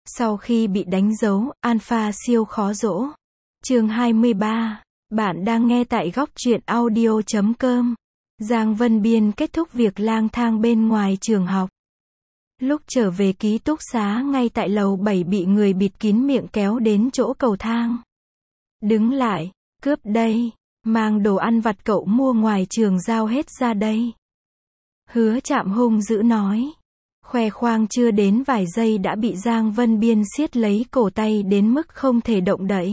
Sau khi bị đánh dấu, Alpha siêu khó dỗ. Chương 23. Bạn đang nghe tại góc truyện audio.com. Giang Vân Biên kết thúc việc lang thang bên ngoài trường học. Lúc trở về ký túc xá ngay tại lầu 7 bị người bịt kín miệng kéo đến chỗ cầu thang. Đứng lại, cướp đây, mang đồ ăn vặt cậu mua ngoài trường giao hết ra đây. Hứa Trạm hung dữ nói. Khoe khoang chưa đến vài giây đã bị Giang Vân Biên siết lấy cổ tay đến mức không thể động đậy.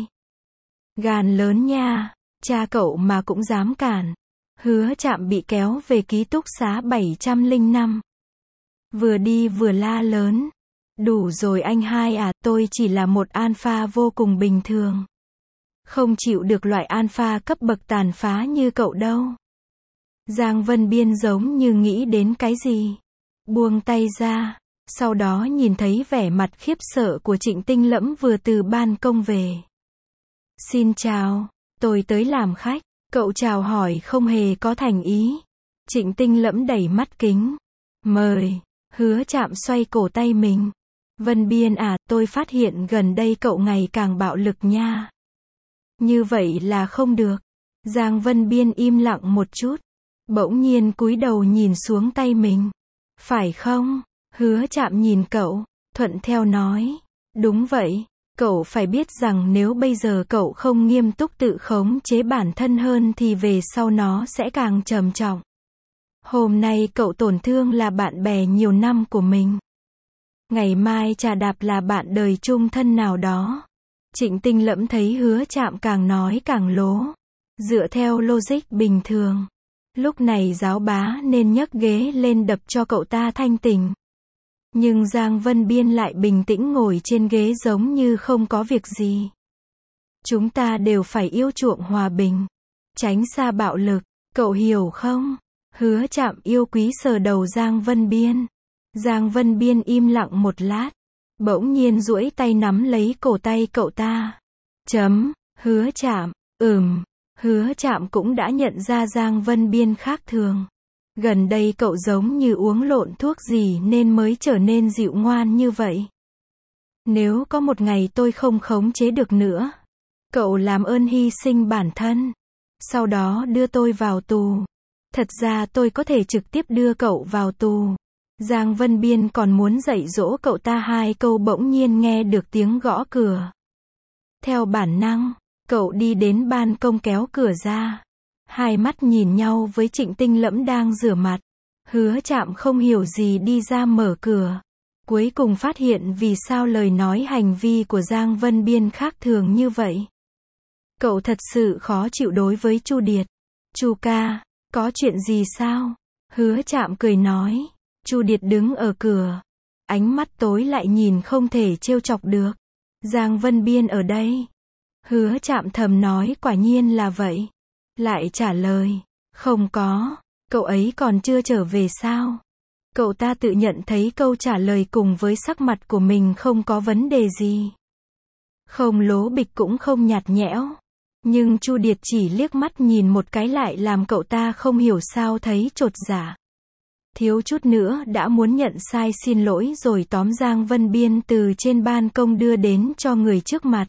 Gan lớn nha, cha cậu mà cũng dám cản. Hứa Trạm bị kéo về ký túc xá 705. Vừa đi vừa la lớn. Đủ rồi anh hai à, tôi chỉ là một alpha vô cùng bình thường. Không chịu được loại alpha cấp bậc tàn phá như cậu đâu. Giang Vân Biên giống như nghĩ đến cái gì. Buông tay ra, sau đó nhìn thấy vẻ mặt khiếp sợ của Trịnh Tinh Lẫm vừa từ ban công về. Xin chào, tôi tới làm khách. Cậu chào hỏi không hề có thành ý. Trịnh Tinh Lẫm đẩy mắt kính. Mời. Hứa Trạm xoay cổ tay mình. Vân Biên à, tôi phát hiện gần đây cậu ngày càng bạo lực nha. Như vậy là không được. Giang Vân Biên im lặng một chút. Bỗng nhiên cúi đầu nhìn xuống tay mình. Phải không? Hứa Trạm nhìn cậu, thuận theo nói. Đúng vậy, cậu phải biết rằng nếu bây giờ cậu không nghiêm túc tự khống chế bản thân hơn thì về sau nó sẽ càng trầm trọng. Hôm nay cậu tổn thương là bạn bè nhiều năm của mình. Ngày mai trà đạp là bạn đời chung thân nào đó. Trịnh Tinh Lẫm thấy Hứa Trạm càng nói càng lố. Dựa theo logic bình thường, lúc này giáo bá nên nhấc ghế lên đập cho cậu ta thanh tỉnh. Nhưng Giang Vân Biên lại bình tĩnh ngồi trên ghế giống như không có việc gì. Chúng ta đều phải yêu chuộng hòa bình, tránh xa bạo lực, cậu hiểu không? Hứa Trạm yêu quý sờ đầu Giang Vân Biên. Giang Vân Biên im lặng một lát, bỗng nhiên duỗi tay nắm lấy cổ tay cậu ta. Hứa Trạm, Hứa Trạm cũng đã nhận ra Giang Vân Biên khác thường. Gần đây cậu giống như uống lộn thuốc gì nên mới trở nên dịu ngoan như vậy. Nếu có một ngày tôi không khống chế được nữa, cậu làm ơn hy sinh bản thân, sau đó đưa tôi vào tù. Thật ra tôi có thể trực tiếp đưa cậu vào tù. Giang Vân Biên còn muốn dạy dỗ cậu ta hai câu bỗng nhiên nghe được tiếng gõ cửa. Theo bản năng, cậu đi đến ban công kéo cửa ra. Hai mắt nhìn nhau với Trịnh Tinh Lẫm đang rửa mặt. Hứa Trạm không hiểu gì đi ra mở cửa. Cuối cùng phát hiện vì sao lời nói hành vi của Giang Vân Biên khác thường như vậy. Cậu thật sự khó chịu đối với Chu Điệt. Chu ca, có chuyện gì sao? Hứa Trạm cười nói. Chu Điệt đứng ở cửa. Ánh mắt tối lại nhìn không thể trêu chọc được. Giang Vân Biên ở đây. Hứa Trạm thầm nói quả nhiên là vậy. Lại trả lời. Không có. Cậu ấy còn chưa trở về sao? Cậu ta tự nhận thấy câu trả lời cùng với sắc mặt của mình không có vấn đề gì. Không lố bịch cũng không nhạt nhẽo. Nhưng Chu Điệt chỉ liếc mắt nhìn một cái lại làm cậu ta không hiểu sao thấy chột dạ. Thiếu chút nữa đã muốn nhận sai xin lỗi rồi tóm Giang Vân Biên từ trên ban công đưa đến cho người trước mặt.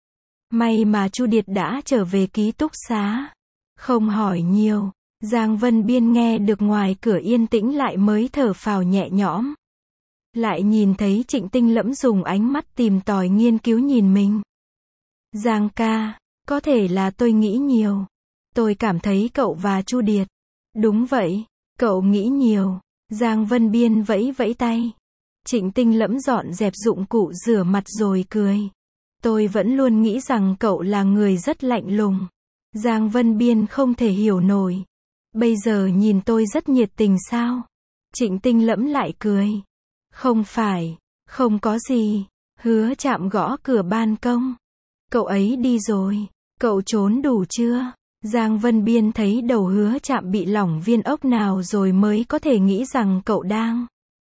May mà Chu Điệt đã trở về ký túc xá. Không hỏi nhiều, Giang Vân Biên nghe được ngoài cửa yên tĩnh lại mới thở phào nhẹ nhõm. Lại nhìn thấy Trịnh Tinh Lẫm dùng ánh mắt tìm tòi nghiên cứu nhìn mình. Giang ca, có thể là tôi nghĩ nhiều. Tôi cảm thấy cậu và Chu Điệt. Đúng vậy, cậu nghĩ nhiều. Giang Vân Biên vẫy vẫy tay. Trịnh Tinh Lẫm dọn dẹp dụng cụ rửa mặt rồi cười. Tôi vẫn luôn nghĩ rằng cậu là người rất lạnh lùng. Giang Vân Biên không thể hiểu nổi. Bây giờ nhìn tôi rất nhiệt tình sao? Trịnh Tinh Lẫm lại cười. Không phải, không có gì. Hứa Trạm gõ cửa ban công. Cậu ấy đi rồi. Cậu trốn đủ chưa? Giang Vân Biên thấy đầu Hứa Trạm bị lỏng viên ốc nào rồi mới có thể nghĩ rằng cậu đang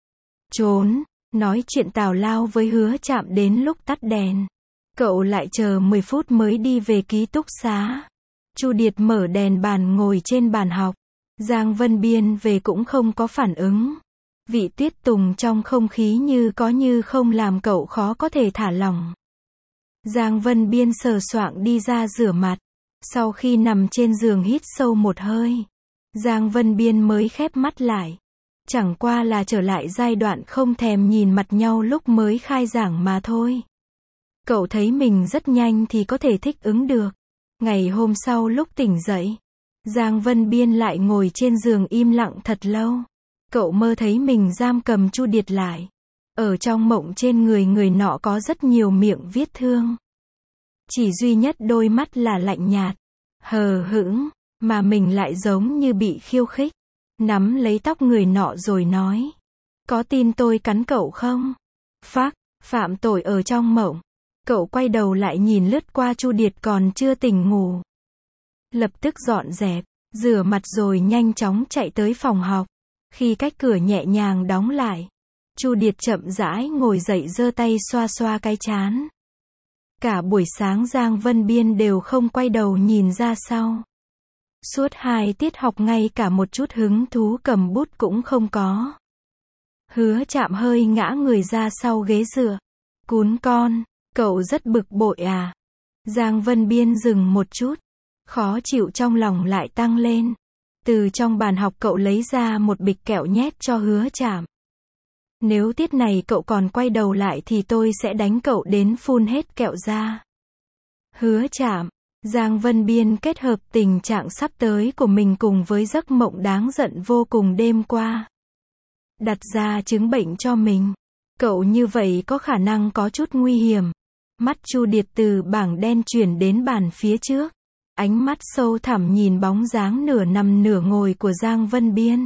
trốn. Nói chuyện tào lao với Hứa Trạm đến lúc tắt đèn. Cậu lại chờ 10 phút mới đi về ký túc xá. Chu Điệt mở đèn bàn ngồi trên bàn học. Giang Vân Biên về cũng không có phản ứng. Vị tuyết tùng trong không khí như có như không làm cậu khó có thể thả lỏng. Giang Vân Biên sờ soạng đi ra rửa mặt. Sau khi nằm trên giường hít sâu một hơi, Giang Vân Biên mới khép mắt lại. Chẳng qua là trở lại giai đoạn không thèm nhìn mặt nhau lúc mới khai giảng mà thôi. Cậu thấy mình rất nhanh thì có thể thích ứng được. Ngày hôm sau lúc tỉnh dậy, Giang Vân Biên lại ngồi trên giường im lặng thật lâu. Cậu mơ thấy mình giam cầm Chu Điệt lại. Ở trong mộng trên người người nọ có rất nhiều miệng vết thương. Chỉ duy nhất đôi mắt là lạnh nhạt, hờ hững, mà mình lại giống như bị khiêu khích. Nắm lấy tóc người nọ rồi nói. Có tin tôi cắn cậu không? Phác, phạm tội ở trong mộng. Cậu quay đầu lại nhìn lướt qua Chu Điệt còn chưa tỉnh ngủ. Lập tức dọn dẹp, rửa mặt rồi nhanh chóng chạy tới phòng học. Khi cách cửa nhẹ nhàng đóng lại, Chu Điệt chậm rãi ngồi dậy giơ tay xoa xoa cái trán. Cả buổi sáng Giang Vân Biên đều không quay đầu nhìn ra sau. Suốt 2 tiết học ngay cả một chút hứng thú cầm bút cũng không có. Hứa Trạm hơi ngã người ra sau ghế dựa. Cún con, cậu rất bực bội à? Giang Vân Biên dừng một chút. Khó chịu trong lòng lại tăng lên. Từ trong bàn học cậu lấy ra một bịch kẹo nhét cho Hứa Trạm. Nếu tiết này cậu còn quay đầu lại thì tôi sẽ đánh cậu đến phun hết kẹo ra. Hứa Trạm. Giang Vân Biên kết hợp tình trạng sắp tới của mình cùng với giấc mộng đáng giận vô cùng đêm qua. Đặt ra chứng bệnh cho mình. Cậu như vậy có khả năng có chút nguy hiểm. Mắt Chu Điệt từ bảng đen chuyển đến bàn phía trước. Ánh mắt sâu thẳm nhìn bóng dáng nửa nằm nửa ngồi của Giang Vân Biên.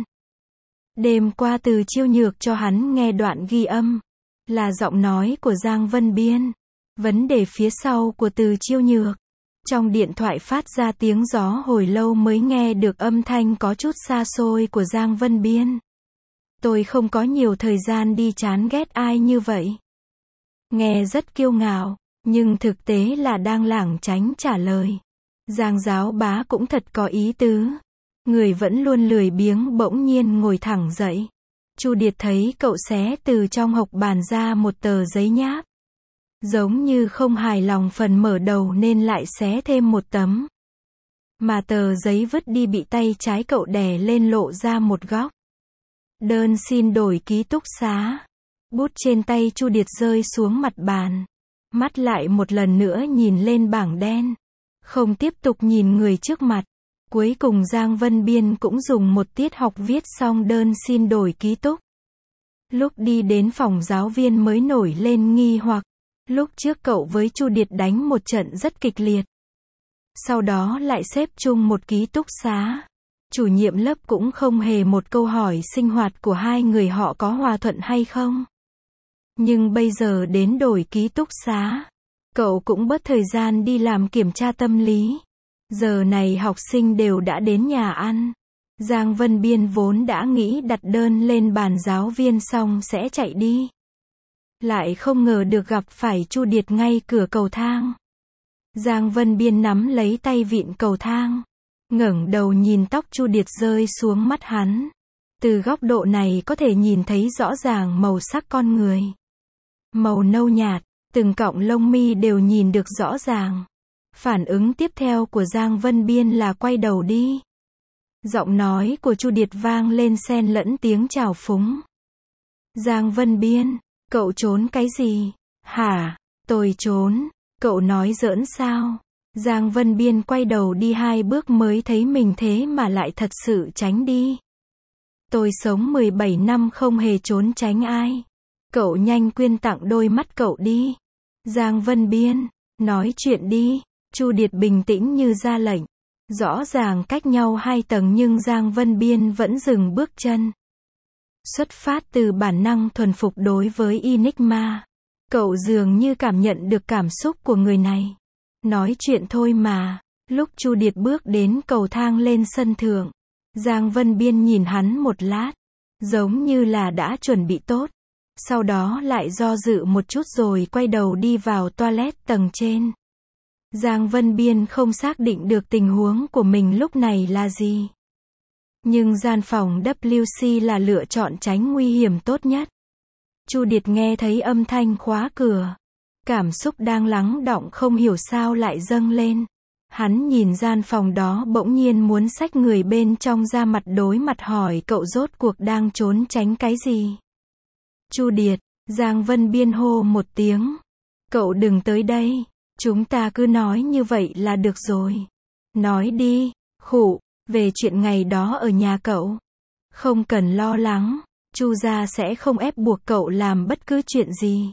Đêm qua Từ Chiêu Nhược cho hắn nghe đoạn ghi âm. Là giọng nói của Giang Vân Biên. Vấn đề phía sau của Từ Chiêu Nhược. Trong điện thoại phát ra tiếng gió hồi lâu mới nghe được âm thanh có chút xa xôi của Giang Vân Biên. Tôi không có nhiều thời gian đi chán ghét ai như vậy. Nghe rất kiêu ngạo, nhưng thực tế là đang lảng tránh trả lời. Giang giáo bá cũng thật có ý tứ. Người vẫn luôn lười biếng bỗng nhiên ngồi thẳng dậy. Chu Điệt thấy cậu xé từ trong hộc bàn ra một tờ giấy nháp. Giống như không hài lòng phần mở đầu nên lại xé thêm một tấm. Mà tờ giấy vứt đi bị tay trái cậu đè lên lộ ra một góc. Đơn xin đổi ký túc xá. Bút trên tay Chu Điệt rơi xuống mặt bàn. Mắt lại một lần nữa nhìn lên bảng đen. Không tiếp tục nhìn người trước mặt. Cuối cùng Giang Vân Biên cũng dùng một tiết học viết xong đơn xin đổi ký túc. Lúc đi đến phòng giáo viên mới nổi lên nghi hoặc. Lúc trước cậu với Chu Điệt đánh một trận rất kịch liệt. Sau đó lại xếp chung một ký túc xá. Chủ nhiệm lớp cũng không hề một câu hỏi sinh hoạt của hai người họ có hòa thuận hay không. Nhưng bây giờ đến đổi ký túc xá. Cậu cũng bớt thời gian đi làm kiểm tra tâm lý. Giờ này học sinh đều đã đến nhà ăn. Giang Vân Biên vốn đã nghĩ đặt đơn lên bàn giáo viên xong sẽ chạy đi. Lại không ngờ được gặp phải Chu Điệt ngay cửa cầu thang. Giang Vân Biên nắm lấy tay vịn cầu thang. Ngẩng đầu nhìn tóc Chu Điệt rơi xuống mắt hắn. Từ góc độ này có thể nhìn thấy rõ ràng màu sắc con người. Màu nâu nhạt, từng cọng lông mi đều nhìn được rõ ràng. Phản ứng tiếp theo của Giang Vân Biên là quay đầu đi. Giọng nói của Chu Điệt vang lên xen lẫn tiếng chào phúng. Giang Vân Biên, cậu trốn cái gì? Hả? Tôi trốn. Cậu nói giỡn sao? Giang Vân Biên quay đầu đi 2 bước mới thấy mình thế mà lại thật sự tránh đi. Tôi sống 17 năm không hề trốn tránh ai. Cậu nhanh quyên tặng đôi mắt cậu đi. Giang Vân Biên, nói chuyện đi. Chu Điệt bình tĩnh như ra lệnh. Rõ ràng cách nhau 2 tầng nhưng Giang Vân Biên vẫn dừng bước chân. Xuất phát từ bản năng thuần phục đối với Enigma. Cậu dường như cảm nhận được cảm xúc của người này. Nói chuyện thôi mà. Lúc Chu Điệt bước đến cầu thang lên sân thượng. Giang Vân Biên nhìn hắn một lát. Giống như là đã chuẩn bị tốt. Sau đó lại do dự một chút rồi quay đầu đi vào toilet tầng trên. Giang Vân Biên không xác định được tình huống của mình lúc này là gì. Nhưng gian phòng WC là lựa chọn tránh nguy hiểm tốt nhất. Chu Điệt nghe thấy âm thanh khóa cửa. Cảm xúc đang lắng đọng không hiểu sao lại dâng lên. Hắn nhìn gian phòng đó bỗng nhiên muốn xách người bên trong ra mặt đối mặt hỏi cậu rốt cuộc đang trốn tránh cái gì. Chu Điệt, Giang Vân Biên hô một tiếng. Cậu đừng tới đây. Chúng ta cứ nói như vậy là được rồi. Nói đi, khụ, về chuyện ngày đó ở nhà cậu. Không cần lo lắng, Chu gia sẽ không ép buộc cậu làm bất cứ chuyện gì.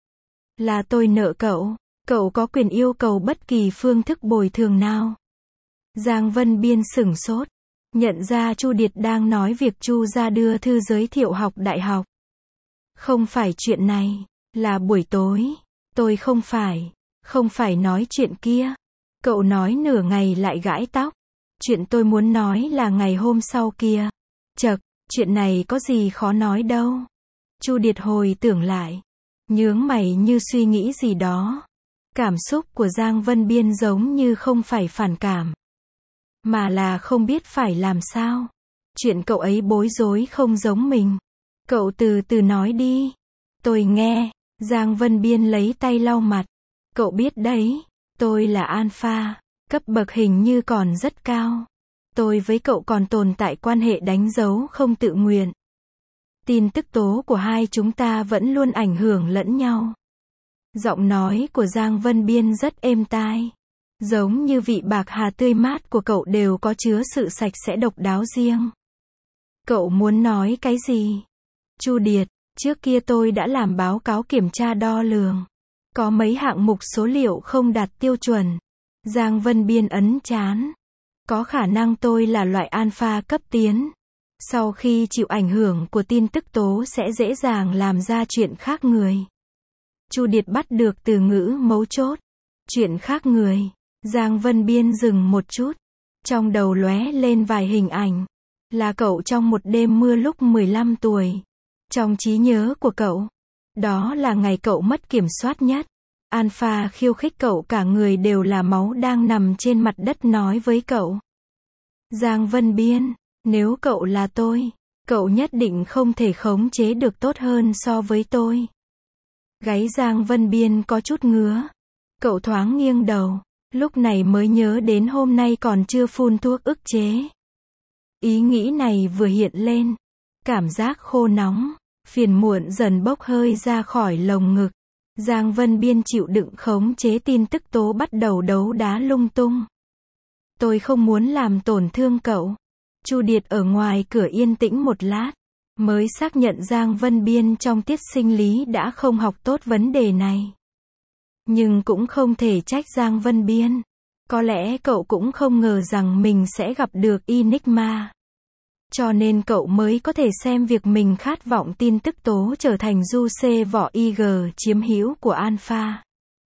Là tôi nợ cậu có quyền yêu cầu bất kỳ phương thức bồi thường nào. Giang Vân Biên sửng sốt, nhận ra Chu Điệt đang nói việc Chu gia đưa thư giới thiệu học đại học. Không phải chuyện này, là buổi tối, tôi không phải nói chuyện kia. Cậu nói nửa ngày lại gãi tóc. Chuyện tôi muốn nói là ngày hôm sau kia. Chậc, chuyện này có gì khó nói đâu. Chu Điệt hồi tưởng lại, nhướng mày như suy nghĩ gì đó. Cảm xúc của Giang Vân Biên giống như không phải phản cảm, mà là không biết phải làm sao. Chuyện cậu ấy bối rối không giống mình. Cậu từ từ nói đi. Tôi nghe. Giang Vân Biên lấy tay lau mặt. Cậu biết đấy, tôi là Alpha, cấp bậc hình như còn rất cao. Tôi với cậu còn tồn tại quan hệ đánh dấu không tự nguyện. Tin tức tố của hai chúng ta vẫn luôn ảnh hưởng lẫn nhau. Giọng nói của Giang Vân Biên rất êm tai. Giống như vị bạc hà tươi mát của cậu đều có chứa sự sạch sẽ độc đáo riêng. Cậu muốn nói cái gì? Chu Điệt, trước kia tôi đã làm báo cáo kiểm tra đo lường. Có mấy hạng mục số liệu không đạt tiêu chuẩn. Giang Vân Biên ấn trán. Có khả năng tôi là loại alpha cấp tiến. Sau khi chịu ảnh hưởng của tin tức tố sẽ dễ dàng làm ra chuyện khác người. Chu Điệt bắt được từ ngữ mấu chốt. Chuyện khác người. Giang Vân Biên dừng một chút. Trong đầu lóe lên vài hình ảnh. Là cậu trong một đêm mưa lúc 15 tuổi. Trong trí nhớ của cậu, đó là ngày cậu mất kiểm soát nhất. Alpha khiêu khích cậu cả người đều là máu đang nằm trên mặt đất nói với cậu. Giang Vân Biên, nếu cậu là tôi, cậu nhất định không thể khống chế được tốt hơn so với tôi. Gáy Giang Vân Biên có chút ngứa. Cậu thoáng nghiêng đầu, lúc này mới nhớ đến hôm nay còn chưa phun thuốc ức chế. Ý nghĩ này vừa hiện lên, cảm giác khô nóng, phiền muộn dần bốc hơi ra khỏi lồng ngực. Giang Vân Biên chịu đựng khống chế tin tức tố bắt đầu đấu đá lung tung. Tôi không muốn làm tổn thương cậu. Chu Điệt ở ngoài cửa yên tĩnh một lát, mới xác nhận Giang Vân Biên trong tiết sinh lý đã không học tốt vấn đề này. Nhưng cũng không thể trách Giang Vân Biên. Có lẽ cậu cũng không ngờ rằng mình sẽ gặp được Enigma. Cho nên cậu mới có thể xem việc mình khát vọng tin tức tố trở thành du xê vỏ IG chiếm hữu của Alpha.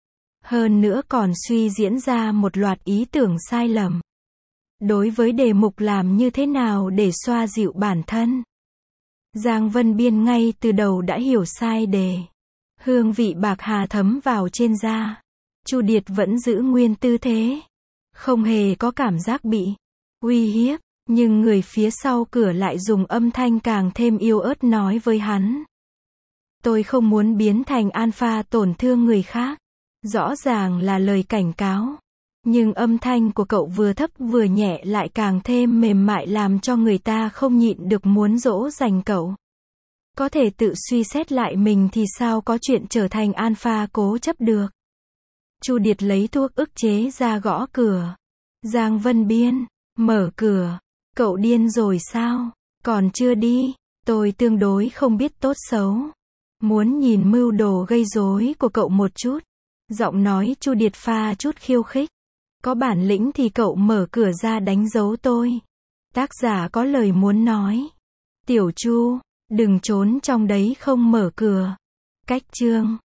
Hơn nữa còn suy diễn ra một loạt ý tưởng sai lầm. Đối với đề mục làm như thế nào để xoa dịu bản thân. Giang Vân Biên ngay từ đầu đã hiểu sai đề. Hương vị bạc hà thấm vào trên da. Chu Điệt vẫn giữ nguyên tư thế. Không hề có cảm giác bị uy hiếp. Nhưng người phía sau cửa lại dùng âm thanh càng thêm yếu ớt nói với hắn. Tôi không muốn biến thành alpha tổn thương người khác. Rõ ràng là lời cảnh cáo. Nhưng âm thanh của cậu vừa thấp vừa nhẹ lại càng thêm mềm mại làm cho người ta không nhịn được muốn dỗ dành cậu. Có thể tự suy xét lại mình thì sao có chuyện trở thành alpha cố chấp được. Chu Điệt lấy thuốc ức chế ra gõ cửa. Giang Vân Biên, mở cửa. Cậu điên rồi sao? Còn chưa đi. Tôi tương đối không biết tốt xấu. Muốn nhìn mưu đồ gây rối của cậu một chút. Giọng nói Chu Điệt pha chút khiêu khích. Có bản lĩnh thì cậu mở cửa ra đánh dấu tôi. Tác giả có lời muốn nói. Tiểu Chu, đừng trốn trong đấy không mở cửa. Cách chương